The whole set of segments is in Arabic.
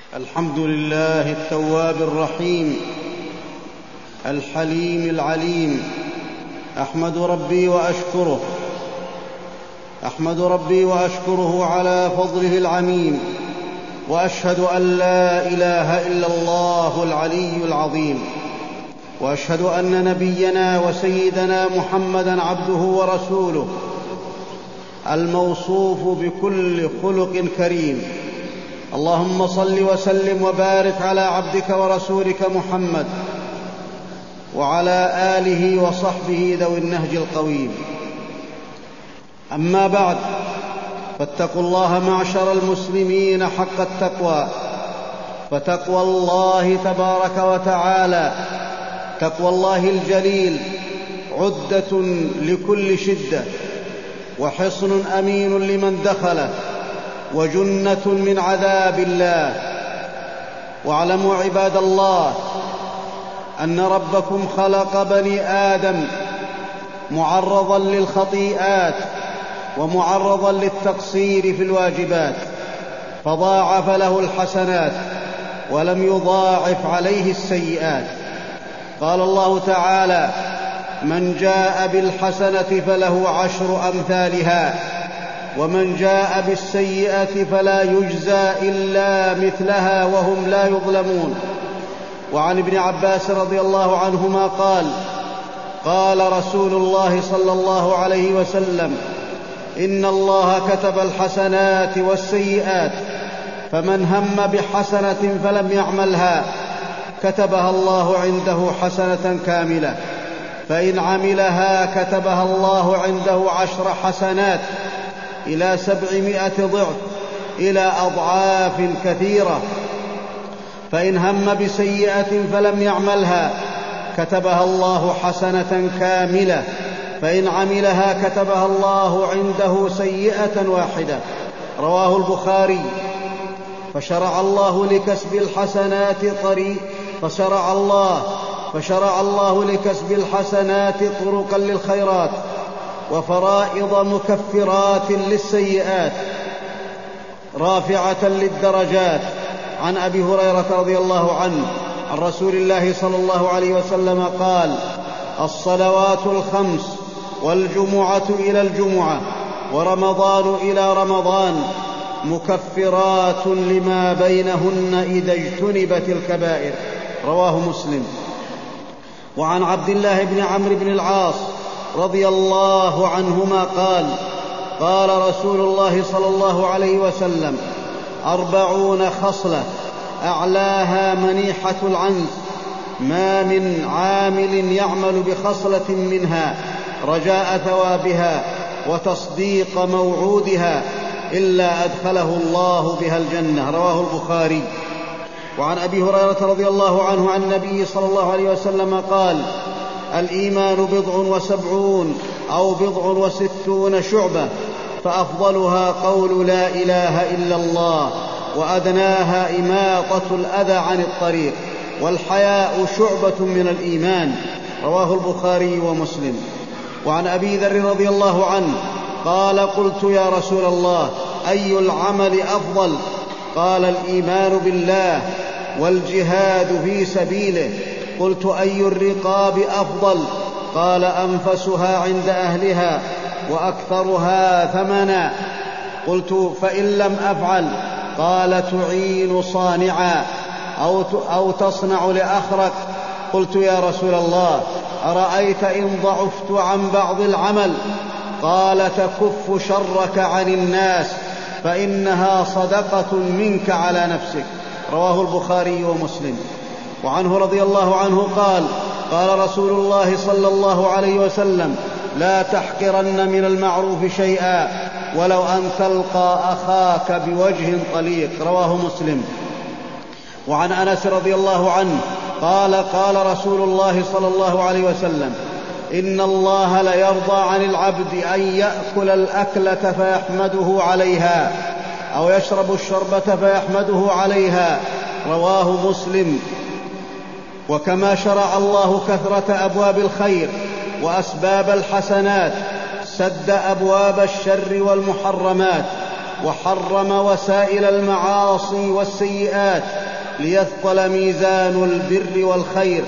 الحمد لله التواب الرحيم الحليم العليم. أحمد ربي وأشكره على فضله العميم، وأشهد أن لا إله إلا الله العلي العظيم، وأشهد أن نبينا وسيدنا محمدًا عبده ورسوله الموصوف بكل خلق كريم. اللهم صل وسلم وبارك على عبدك ورسولك محمد وعلى آله وصحبه ذوي النهج القويم. أما بعد، فاتقوا الله معشر المسلمين حق التقوى، فتقوى الله تبارك وتعالى، تقوى الله الجليل عدة لكل شدة، وحصن أمين لمن دخله، وجنة من عذاب الله. واعلموا عباد الله أن ربكم خلق بني آدم معرضا للخطيئات ومعرضا للتقصير في الواجبات، فضاعف له الحسنات ولم يضاعف عليه السيئات. قال الله تعالى: من جاء بالحسنة فله 10 أمثالها، ومن جاء بالسيئة فلا يجزى إلا مثلها وهم لا يظلمون. وعن ابن عباس رضي الله عنهما قال: قال رسول الله صلى الله عليه وسلم: إن الله كتب الحسنات والسيئات، فمن هم بحسنة فلم يعملها كتبها الله عنده حسنة كاملة، فإن عملها كتبها الله عنده 10 حسنات إلى 700 ضعف، إلى أضعاف كثيرة. فإن هم بسيئة فلم يعملها كتبها الله حسنة كاملة، فإن عملها كتبها الله عنده سيئة واحدة. رواه البخاري. فشرع الله لكسب الحسنات طرقا للخيرات، وفرائض مكفرات للسيئات رافعة للدرجات. عن أبي هريرة رضي الله عنه عن رسول الله صلى الله عليه وسلم قال: الصلوات الخمس، والجمعة إلى الجمعة، ورمضان إلى رمضان مكفرات لما بينهن إذا اجتنبت الكبائر. رواه مسلم. وعن عبد الله بن عمرو بن العاص رضي الله عنهما قال: قال رسول الله صلى الله عليه وسلم: 40 خصلة أعلاها منيحة العنز، ما من عامل يعمل بخصلة منها رجاء ثوابها وتصديق موعودها إلا أدخله الله بها الجنة. رواه البخاري. وعن أبي هريرة رضي الله عنه عن النبي صلى الله عليه وسلم قال: الإيمان 70 أو 60 شعبة، فأفضلها قول لا إله إلا الله، وأدناها إماطة الأذى عن الطريق، والحياء شعبة من الإيمان. رواه البخاري ومسلم. وعن أبي ذر رضي الله عنه قال: قلت يا رسول الله، أي العمل أفضل؟ قال: الإيمان بالله والجهاد في سبيله. قلت: أي الرقاب أفضل؟ قال: أنفسها عند أهلها وأكثرها ثمنا. قلت: فإن لم أفعل؟ قال: تعين صانعا أو تصنع لأخرك. قلت: يا رسول الله، أرأيت إن ضعفت عن بعض العمل؟ قال: تكف شرك عن الناس، فإنها صدقة منك على نفسك. رواه البخاري ومسلم. وعنه رضي الله عنه قال: قال رسول الله صلى الله عليه وسلم: لا تحقرن من المعروف شيئا ولو أن تلقى أخاك بوجه طليق. رواه مسلم. وعن أنس رضي الله عنه قال: قال رسول الله صلى الله عليه وسلم: إن الله ليرضى عن العبد أن يأكل الأكلة فيحمده عليها، أو يشرب الشربة فيحمده عليها. رواه مسلم. وكما شرع الله كثرة أبواب الخير وأسباب الحسنات، سد أبواب الشر والمحرمات، وحرم وسائل المعاصي والسيئات ليثقل ميزان البر والخير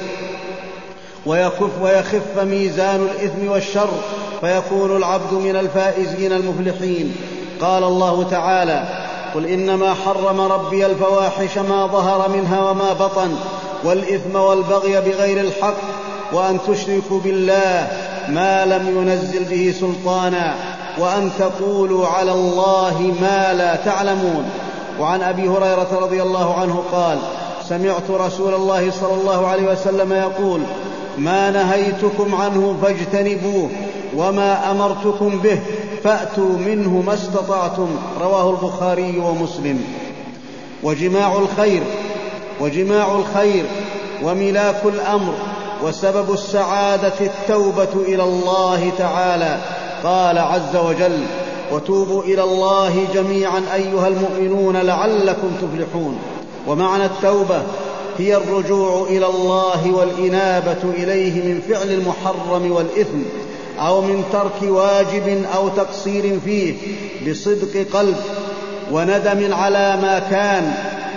ويخف ميزان الإثم والشر، فيكون العبد من الفائزين المفلحين. قال الله تعالى: قل إنما حرم ربي الفواحش ما ظهر منها وما بطن والإثم والبغي بغير الحق وأن تشركوا بالله ما لم ينزل به سلطانا وأن تقولوا على الله ما لا تعلمون. وعن أبي هريرة رضي الله عنه قال: سمعت رسول الله صلى الله عليه وسلم يقول: ما نهيتكم عنه فاجتنبوه وما أمرتكم به فأتوا منه ما استطعتم. رواه البخاري ومسلم. وجماع الخير وملاك الأمر وسبب السعادة التوبة إلى الله تعالى. قال عز وجل: وتوبوا إلى الله جميعا أيها المؤمنون لعلكم تفلحون. ومعنى التوبة هي الرجوع إلى الله والإنابة إليه من فعل المحرم والإثم أو من ترك واجب أو تقصير فيه بصدق قلب وندم على ما كان.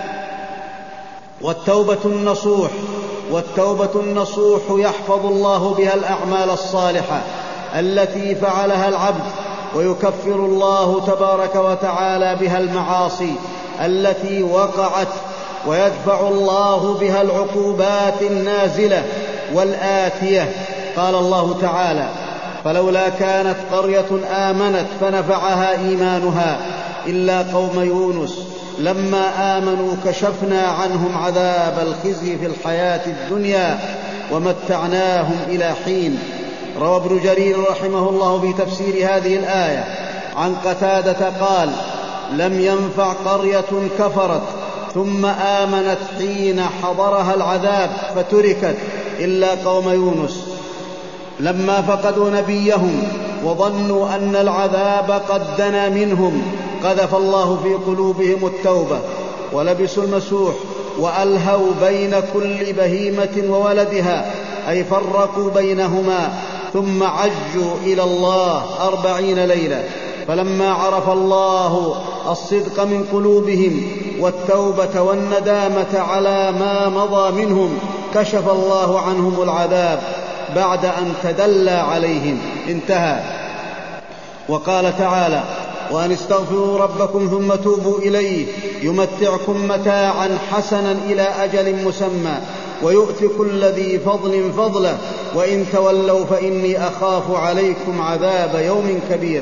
والتوبة النصوح يحفظ الله بها الأعمال الصالحة التي فعلها العبد، ويكفر الله تبارك وتعالى بها المعاصي التي وقعت، ويدفع الله بها العقوبات النازلة والآتية. قال الله تعالى: فلولا كانت قرية آمنت فنفعها إيمانها إلا قوم يونس لما آمنوا كشفنا عنهم عذاب الخزي في الحياة الدنيا ومتعناهم إلى حين. روى ابن جرير رحمه الله في تفسير هذه الآية عن قتادة قال: لم ينفع قرية كفرت ثم آمنت حين حضرها العذاب فتركت إلا قوم يونس لما فقدوا نبيهم وظنوا أن العذاب قد دنا منهم قذف الله في قلوبهم التوبة ولبسوا المسوح وألهوا بين كل بهيمة وولدها، أي فرقوا بينهما، ثم عجوا إلى الله 40 ليلة. فلما عرف الله الصدق من قلوبهم والتوبة والندامة على ما مضى منهم كشف الله عنهم العذاب بعد أن تدلى عليهم. انتهى. وقال تعالى: وأن استغفروا ربكم ثم توبوا إليه يمتعكم متاعا حسنا إلى أجل مسمى ويؤت كل ذي فضل فضله وإن تولوا فإني أخاف عليكم عذاب يوم كبير.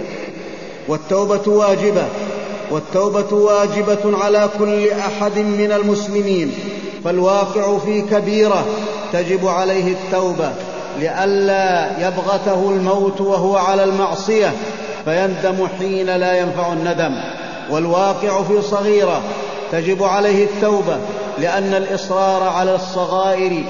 والتوبة واجبة على كل أحد من المسلمين، فالواقع في كبيرة تجب عليه التوبة لئلا يبغته الموت وهو على المعصية فيندم حين لا ينفع الندم. والواقع في صغيرة تجب عليه التوبة لأن الإصرار على الصغائر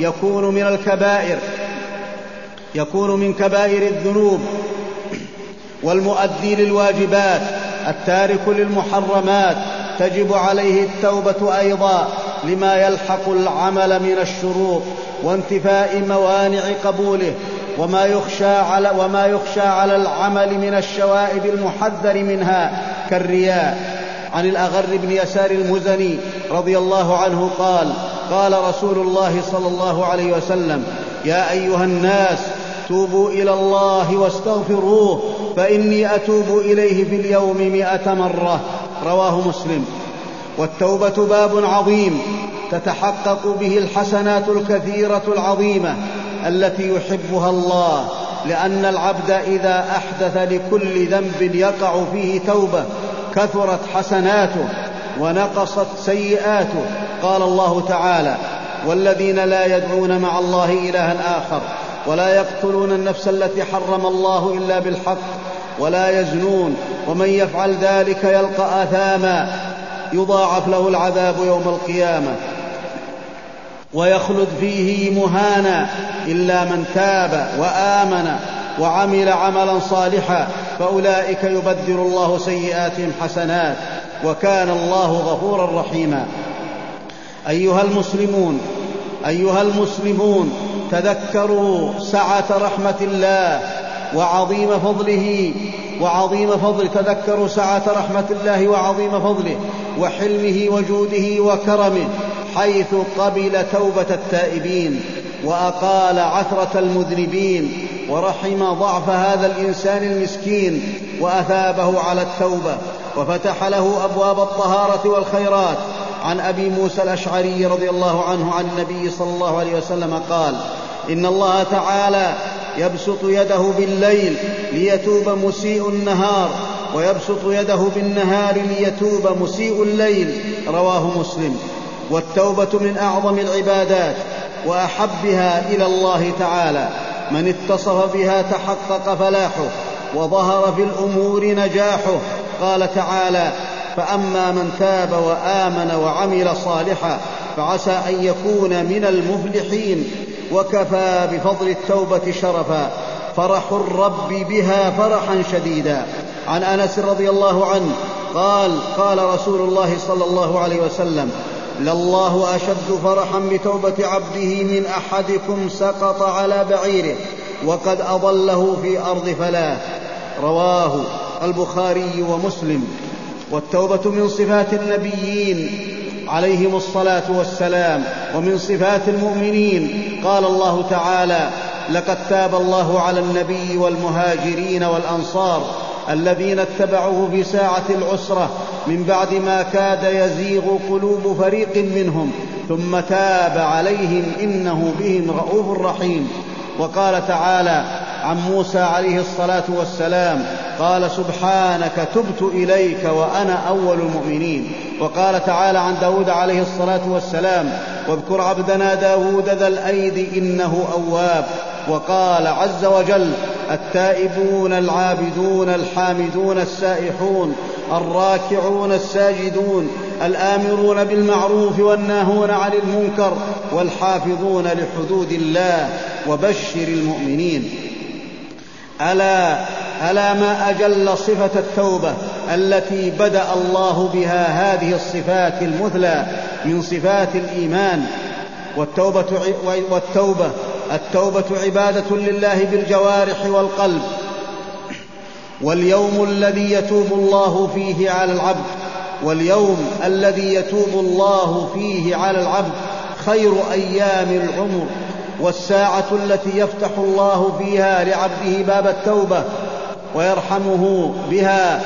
يكون من كبائر الذنوب والمؤدي للواجبات. التارك للمحرمات تجب عليه التوبة أيضا لما يلحق العمل من الشروط وانتفاء موانع قبوله وما يخشى على العمل من الشوائب المحذر منها كالرياء. عن الأغر بن يسار المزني رضي الله عنه قال: قال رسول الله صلى الله عليه وسلم: يا أيها الناس توبوا إلى الله واستغفروه فإني أتوب إليه في اليوم 100 مرة. رواه مسلم. والتوبة باب عظيم تتحقق به الحسنات الكثيرة العظيمة التي يحبها الله، لأن العبد إذا أحدث لكل ذنب يقع فيه توبة كثرت حسناته ونقصت سيئاته. قال الله تعالى: والذين لا يدعون مع الله إلها آخر ولا يقتلون النفس التي حرم الله إلا بالحق ولا يزنون ومن يفعل ذلك يلقى آثاما يضاعف له العذاب يوم القيامة ويخلد فيه مهانا إلا من تاب وآمن وعمل عملا صالحا فأولئك يبدل الله سيئاتهم حسنات وكان الله غفورا رحيما. أيها المسلمون تذكروا سعة رحمة الله تذكروا سعة رحمة الله وعظيم فضله وحلمه وجوده وكرمه حيث قبل توبة التائبين وأقال عثرة المذنبين، ورحم ضعف هذا الإنسان المسكين وأثابه على التوبة، وفتح له أبواب الطهارة والخيرات. عن أبي موسى الأشعري رضي الله عنه عن النبي صلى الله عليه وسلم قال: إن الله تعالى يبسط يده بالليل ليتوب مسيء النهار، ويبسط يده بالنهار ليتوب مسيء الليل. رواه مسلم. والتوبة من أعظم العبادات وأحبها إلى الله تعالى، من اتصف بها تحقق فلاحه وظهر في الأمور نجاحه. قال تعالى: فأما من تاب وآمن وعمل صالحا فعسى أن يكون من المفلحين. وكفى بفضل التوبة شرفا، فرح الرب بها فرحا شديدا. عن أنس رضي الله عنه قال: قال رسول الله صلى الله عليه وسلم: لله أشد فرحا بتوبة عبده من أحدكم سقط على بعيره وقد أضله في أرض فلاة. رواه البخاري ومسلم. والتوبة من صفات النبيين عليهم الصلاة والسلام، ومن صفات المؤمنين. قال الله تعالى: لقد تاب الله على النبي والمهاجرين والأنصار الذين اتبعوه في ساعة العسرة من بعد ما كاد يزيغ قلوب فريق منهم ثم تاب عليهم إنه بهم رءوف رحيم. وقال تعالى عن موسى عليه الصلاة والسلام: قال: سبحانك تبت إليك وأنا أول المؤمنين. وقال تعالى عن داود عليه الصلاة والسلام: واذكر عبدنا داود ذا الأيد إنه أواب. وقال عز وجل: التائبون العابدون الحامدون السائحون الراكعون الساجدون الآمرون بالمعروف والناهون عن المنكر والحافظون لحدود الله وبشر المؤمنين. ألا ما أجل صفة التوبة التي بدأ الله بها هذه الصفات المثلى من صفات الإيمان. التوبة عبادة لله بالجوارح والقلب. واليوم الذي يتوب الله فيه على العبد خير أيام العمر، والساعة التي يفتح الله فيها لعبده باب التوبة ويرحمه بها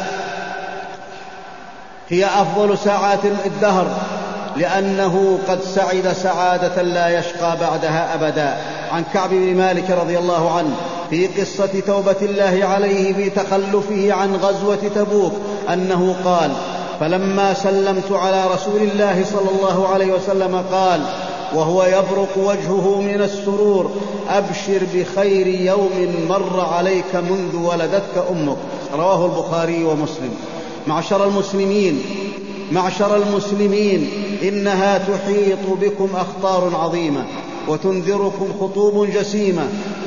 هي أفضل ساعات الدهر، لأنه قد سعد سعادة لا يشقى بعدها أبدا. عن كعب بن مالك رضي الله عنه في قصة توبة الله عليه في تخلفه عن غزوة تبوك أنه قال: فلما سلمت على رسول الله صلى الله عليه وسلم قال وهو يبرق وجهه من السرور: أبشر بخير يوم مر عليك منذ ولدتك أمك. رواه البخاري ومسلم. معشر المسلمين، إنها تحيط بكم أخطار عظيمة وتنذركم خطوب جسيمة،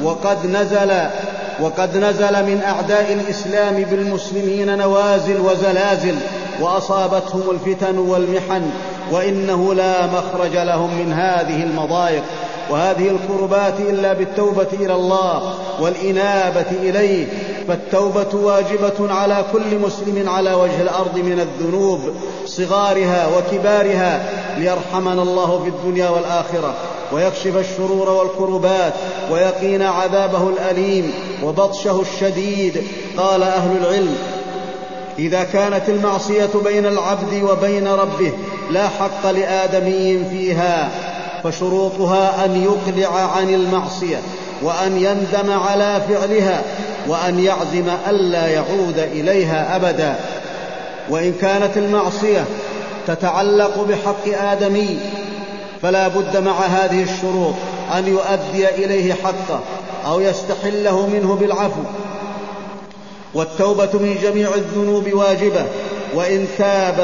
وقد نزل من أعداء الإسلام بالمسلمين نوازل وزلازل، وأصابتهم الفتن والمحن، وإنه لا مخرج لهم من هذه المضايق وهذه الكربات إلا بالتوبة إلى الله والإنابة إليه. فالتوبة واجبة على كل مسلم على وجه الأرض من الذنوب صغارها وكبارها، ليرحمنا الله في الدنيا والآخرة ويكشف الشرور والكربات ويقينا عذابه الأليم وبطشه الشديد. قال أهل العلم: إذا كانت المعصية بين العبد وبين ربه لا حق لآدمي فيها، فشروطها أن يقلع عن المعصية، وأن يندم على فعلها، وأن يعزم ألا يعود إليها أبدا. وإن كانت المعصية تتعلق بحق آدمي فلا بد مع هذه الشروط أن يؤدي إليه حقه أو يستحله منه بالعفو. والتوبة من جميع الذنوب واجبة، وإن تاب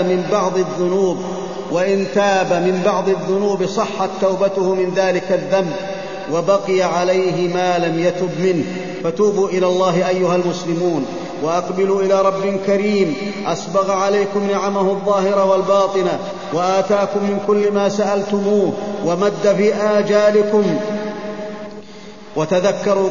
من بعض الذنوب صحت توبته من ذلك الذنب وبقي عليه ما لم يتب منه. فتوبوا إلى الله أيها المسلمون، وأقبلوا إلى رب كريم أسبغ عليكم نعمه الظاهرة والباطنة، وآتاكم من كل ما سألتموه، ومد في آجالكم. وتذكروا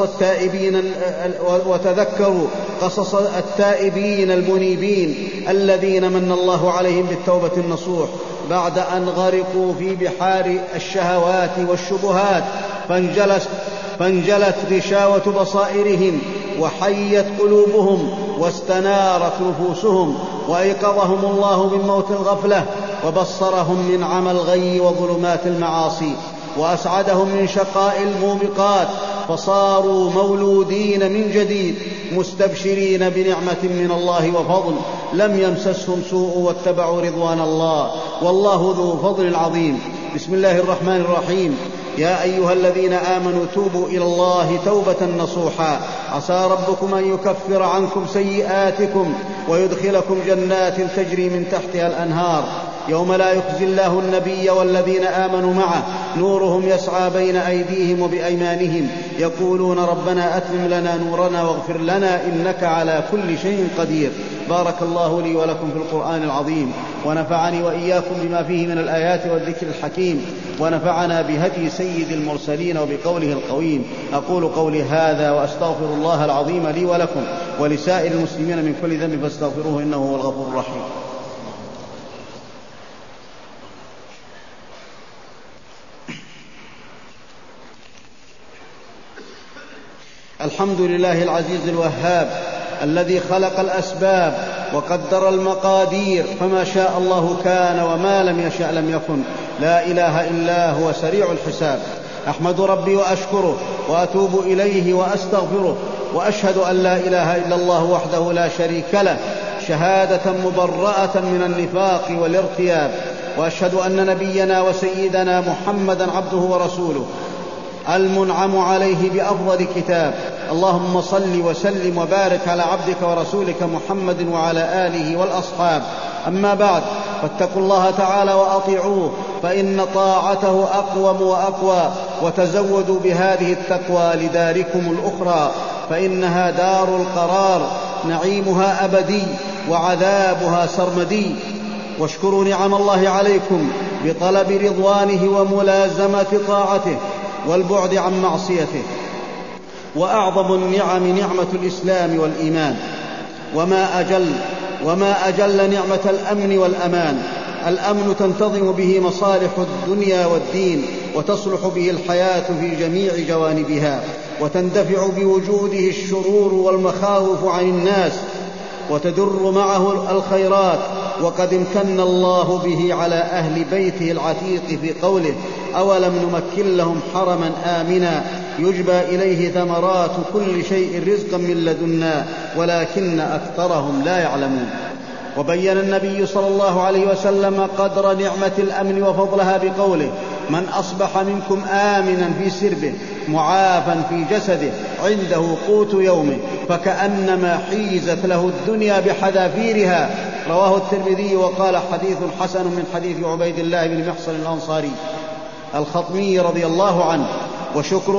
قصص التائبين المنيبين الذين من الله عليهم بالتوبة النصوح، بعد أن غرقوا في بحار الشهوات والشبهات، فانجلت غشاوة بصائرهم وحيت قلوبهم واستنارت نفوسهم، وأيقظهم الله من موت الغفلة وبصرهم من عمى الغي وظلمات المعاصي، وأسعدهم من شقاء الموبقات، فصاروا مولودين من جديد مستبشرين بنعمة من الله وفضل، لم يمسسهم سوء واتبعوا رضوان الله، والله ذو فضل عظيم. بسم الله الرحمن الرحيم. يا أيها الذين آمنوا توبوا إلى الله توبة نصوحا، عسى ربكم أن يكفر عنكم سيئاتكم ويدخلكم جنات تجري من تحتها الأنهار، يوم لا يخزي الله النبي والذين آمنوا معه نورهم يسعى بين أيديهم وبأيمانهم يقولون ربنا أتمم لنا نورنا واغفر لنا إنك على كل شيء قدير. بارك الله لي ولكم في القرآن العظيم، ونفعني وإياكم بما فيه من الآيات والذكر الحكيم، ونفعنا بهدي سيد المرسلين وبقوله القويم. أقول قولي هذا وأستغفر الله العظيم لي ولكم ولسائر المسلمين من كل ذنب فاستغفروه إنه هو الغفور الرحيم. الحمد لله العزيز الوهاب الذي خلق الأسباب وقدر المقادير، فما شاء الله كان وما لم يشأ لم يكن، لا إله إلا هو سريع الحساب. أحمد ربي وأشكره وأتوب إليه وأستغفره، وأشهد أن لا إله إلا الله وحده لا شريك له شهادة مبرأة من النفاق والارتياب، وأشهد أن نبينا وسيدنا محمدا عبده ورسوله المنعم عليه بأفضل كتاب. اللهم صل وسلم وبارك على عبدك ورسولك محمد وعلى آله والأصحاب. أما بعد، فاتقوا الله تعالى وأطيعوه، فإن طاعته أقوم وأقوى، وتزودوا بهذه التقوى لداركم الأخرى، فإنها دار القرار، نعيمها أبدي وعذابها سرمدي. واشكروا نعم الله عليكم بطلب رضوانه وملازمة طاعته والبعد عن معصيته. وأعظم النعم نعمة الإسلام والإيمان، وما أجل نعمة الأمن والأمان. الأمن تنتظم به مصالح الدنيا والدين، وتصلح به الحياة في جميع جوانبها، وتندفع بوجوده الشرور والمخاوف عن الناس، وتدر معه الخيرات. وقد امتن الله به على أهل بيته العتيق في قوله: أولم نمكن لهم حرما آمنا يجبى إليه ثمرات كل شيء رزقا من لدنا ولكن أكثرهم لا يعلمون. وبين النبي صلى الله عليه وسلم قدر نعمة الأمن وفضلها بقوله: من أصبح منكم آمنا في سربه معافا في جسده عنده قوت يومه فكأنما حيزت له الدنيا بحذافيرها. رواه الترمذي وقال: حديث حسن، من حديث عبيد الله بن محصن الأنصاري الخطمي رضي الله عنه. وشكر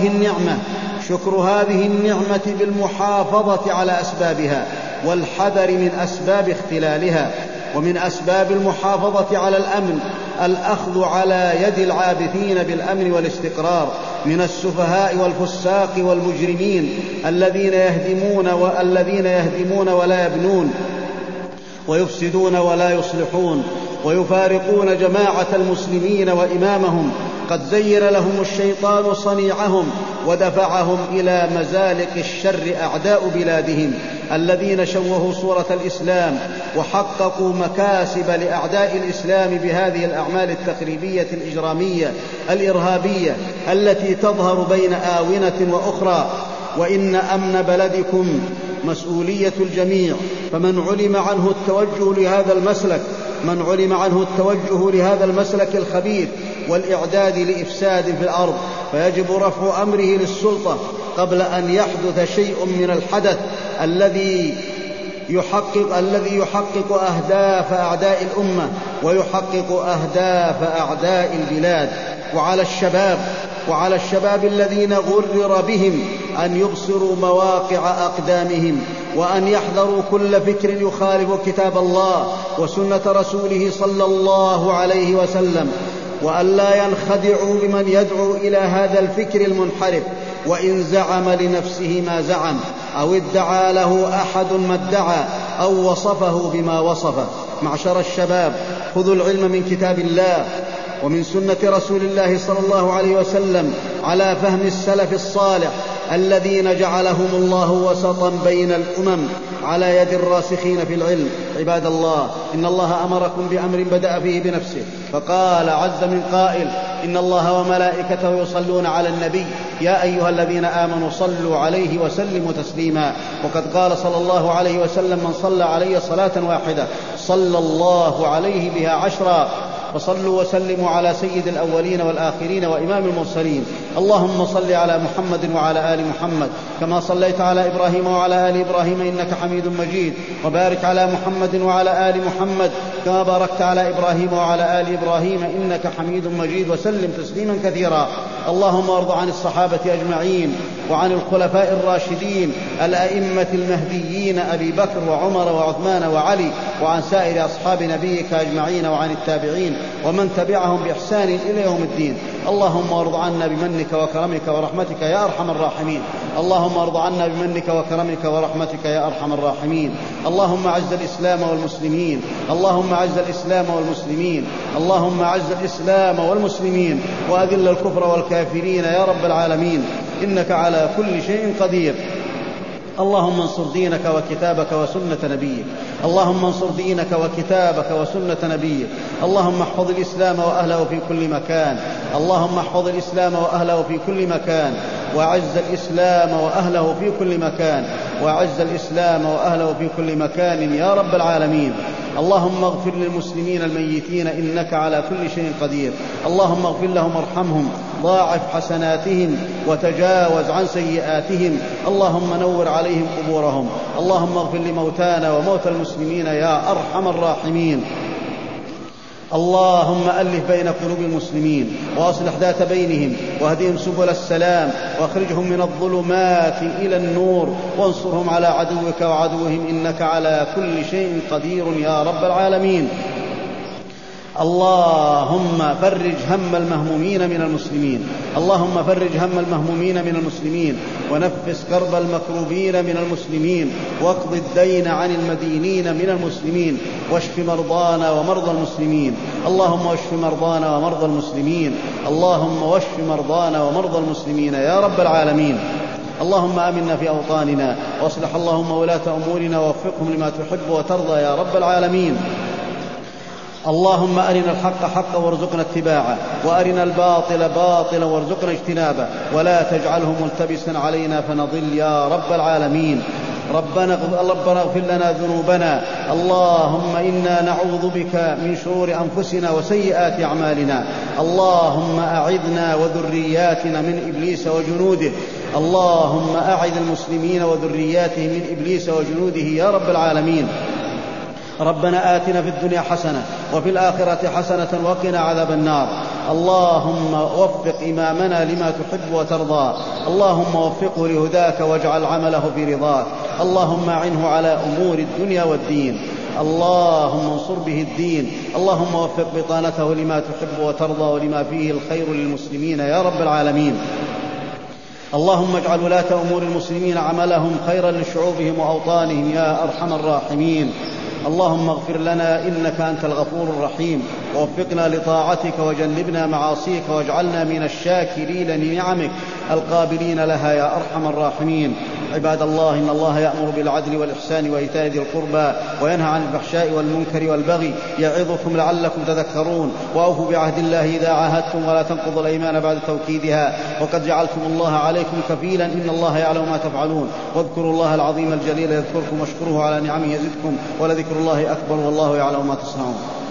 هذه النعمة بالمحافظة على أسبابها والحذر من أسباب اختلالها. ومن أسباب المحافظة على الأمن الأخذ على يد العابثين بالأمن والاستقرار من السفهاء والفساق والمجرمين الذين يهدمون ولا يبنون، ويفسدون ولا يصلحون، ويفارقون جماعة المسلمين وإمامهم. قد زين لهم الشيطان صنيعهم ودفعهم إلى مزالق الشر أعداء بلادهم الذين شوهوا صورة الإسلام وحققوا مكاسب لأعداء الإسلام بهذه الأعمال التخريبية الإجرامية الإرهابية التي تظهر بين آونة وأخرى. وإن أمن بلدكم مسؤولية الجميع، فمن علم عنه التوجه لهذا المسلك الخبيث والإعداد لإفساد في الأرض، فيجب رفع أمره للسلطة قبل أن يحدث شيء من الحدث الذي يحقق أهداف أعداء الأمة ويحقق أهداف أعداء البلاد. وعلى الشباب الذين غرر بهم أن يبصروا مواقع أقدامهم، وأن يحذروا كل فكر يخالف كتاب الله وسنة رسوله صلى الله عليه وسلم، وأن لا ينخدعوا بمن يدعو إلى هذا الفكر المنحرف، وإن زعم لنفسه ما زعم أو ادعى له أحد ما ادعى أو وصفه بما وصفه. معشر الشباب، خذوا العلم من كتاب الله ومن سنة رسول الله صلى الله عليه وسلم على فهم السلف الصالح الذين جعلهم الله وسطا بين الأمم على يد الراسخين في العلم. عباد الله، إن الله أمركم بأمر بدأ فيه بنفسه فقال عز من قائل: إن الله وملائكته يصلون على النبي يا أيها الذين آمنوا صلوا عليه وسلموا تسليما. وقد قال صلى الله عليه وسلم: من صلى علي صلاة واحدة صلى الله عليه بها 10. وصلوا وسلموا على سيد الأولين والآخرين وإمام المرسلين. اللهم صل على محمد وعلى آل محمد كما صليت على إبراهيم وعلى آل إبراهيم إنك حميد مجيد، وبارك على محمد وعلى آل محمد كما باركت على إبراهيم وعلى آل إبراهيم إنك حميد مجيد، وسلم تسليما كثيرا. اللهم وارض عن الصحابة أجمعين وعن الخلفاء الراشدين الأئمة المهديين أبي بكر وعمر وعثمان وعلي، وعن سائر أصحاب نبيك أجمعين، وعن التابعين ومن تبعهم بإحسان إلى يوم الدين. اللهم وارض عنا بمنك وكرمك ورحمتك يا أرحم الراحمين. اللهم وارض عنا بمنك وكرمك ورحمتك يا أرحم الراحمين. اللهم أعز الإسلام والمسلمين، اللهم أعز الإسلام والمسلمين، اللهم أعز الإسلام والمسلمين، وأذل الكفر والكافرين يا رب العالمين، إنك على كل شيء قدير. اللهم انصر دينك وكتابك وسنة نبيك، اللهم انصر دينك وكتابك وسنة نبيك. اللهم احفظ الإسلام وأهله في كل مكان، اللهم احفظ الإسلام وأهله في كل مكان، وأعز الإسلام وأهله في كل مكان، وأعز الإسلام وأهله في كل مكان يا رب العالمين. اللهم اغفر للمسلمين الميتين إنك على كل شيء قدير. اللهم اغفر لهم وارحمهم، ضاعف حسناتهم وتجاوز عن سيئاتهم. اللهم نور عليهم قبورهم. اللهم اغفر لموتانا وموتى المسلمين يا أرحم الراحمين. اللهم ألف بين قلوب المسلمين وأصلح ذات بينهم، واهدهم سبل السلام، واخرجهم من الظلمات إلى النور، وانصرهم على عدوك وعدوهم إنك على كل شيء قدير يا رب العالمين. اللهم فرج هم المهمومين من المسلمين، اللهم فرج هم المهمومين من المسلمين، ونفس كرب المكروبين من المسلمين، واقض الدين عن المدينين من المسلمين، واشف مرضانا ومرضى المسلمين. اللهم واشف مرضانا ومرضى المسلمين، اللهم واشف مرضانا ومرضى المسلمين يا رب العالمين. اللهم آمنا في أوطاننا، واصلح اللهم ولاة أمورنا ووفقهم لما تحب وترضى يا رب العالمين. اللهم أرنا الحق حقا وارزقنا اتباعه، وأرنا الباطل باطلا وارزقنا اجتنابه، ولا تجعله ملتبسا علينا فنضل يا رب العالمين. ربنا اغفر لنا ذنوبنا. اللهم إنا نعوذ بك من شرور أنفسنا وسيئات أعمالنا. اللهم أعذنا وذرياتنا من إبليس وجنوده. اللهم أعذ المسلمين وذرياتهم من إبليس وجنوده يا رب العالمين. ربنا آتنا في الدنيا حسنة وفي الآخرة حسنة وقنا عذاب النار. اللهم وفق إمامنا لما تحب وترضى، اللهم وفقه لهداك واجعل عمله في رضاك. اللهم أعنه على أمور الدنيا والدين، اللهم انصر به الدين. اللهم وفق بطانته لما تحب وترضى ولما فيه الخير للمسلمين يا رب العالمين. اللهم اجعل ولاة أمور المسلمين عملهم خيرا لشعوبهم وأوطانهم يا أرحم الراحمين. اللهم اغفر لنا إنك أنت الغفور الرحيم، ووفقنا لطاعتك وجنبنا معاصيك، واجعلنا من الشاكرين لنعمك القابلين لها يا أرحم الراحمين. عباد الله، إن الله يأمر بالعدل والإحسان وإيتاء ذي القربى وينهى عن الفحشاء والمنكر والبغي يعظكم لعلكم تذكرون. وأوفوا بعهد الله إذا عاهدتم، ولا تنقضوا الأيمان بعد توكيدها، وقد جعلتم الله عليكم كفيلا، إن الله يعلم ما تفعلون. واذكروا الله العظيم الجليل يذكركم، واشكروه على نعمه يزدكم، ولذكر الله أكبر، والله يعلم ما تصنعون.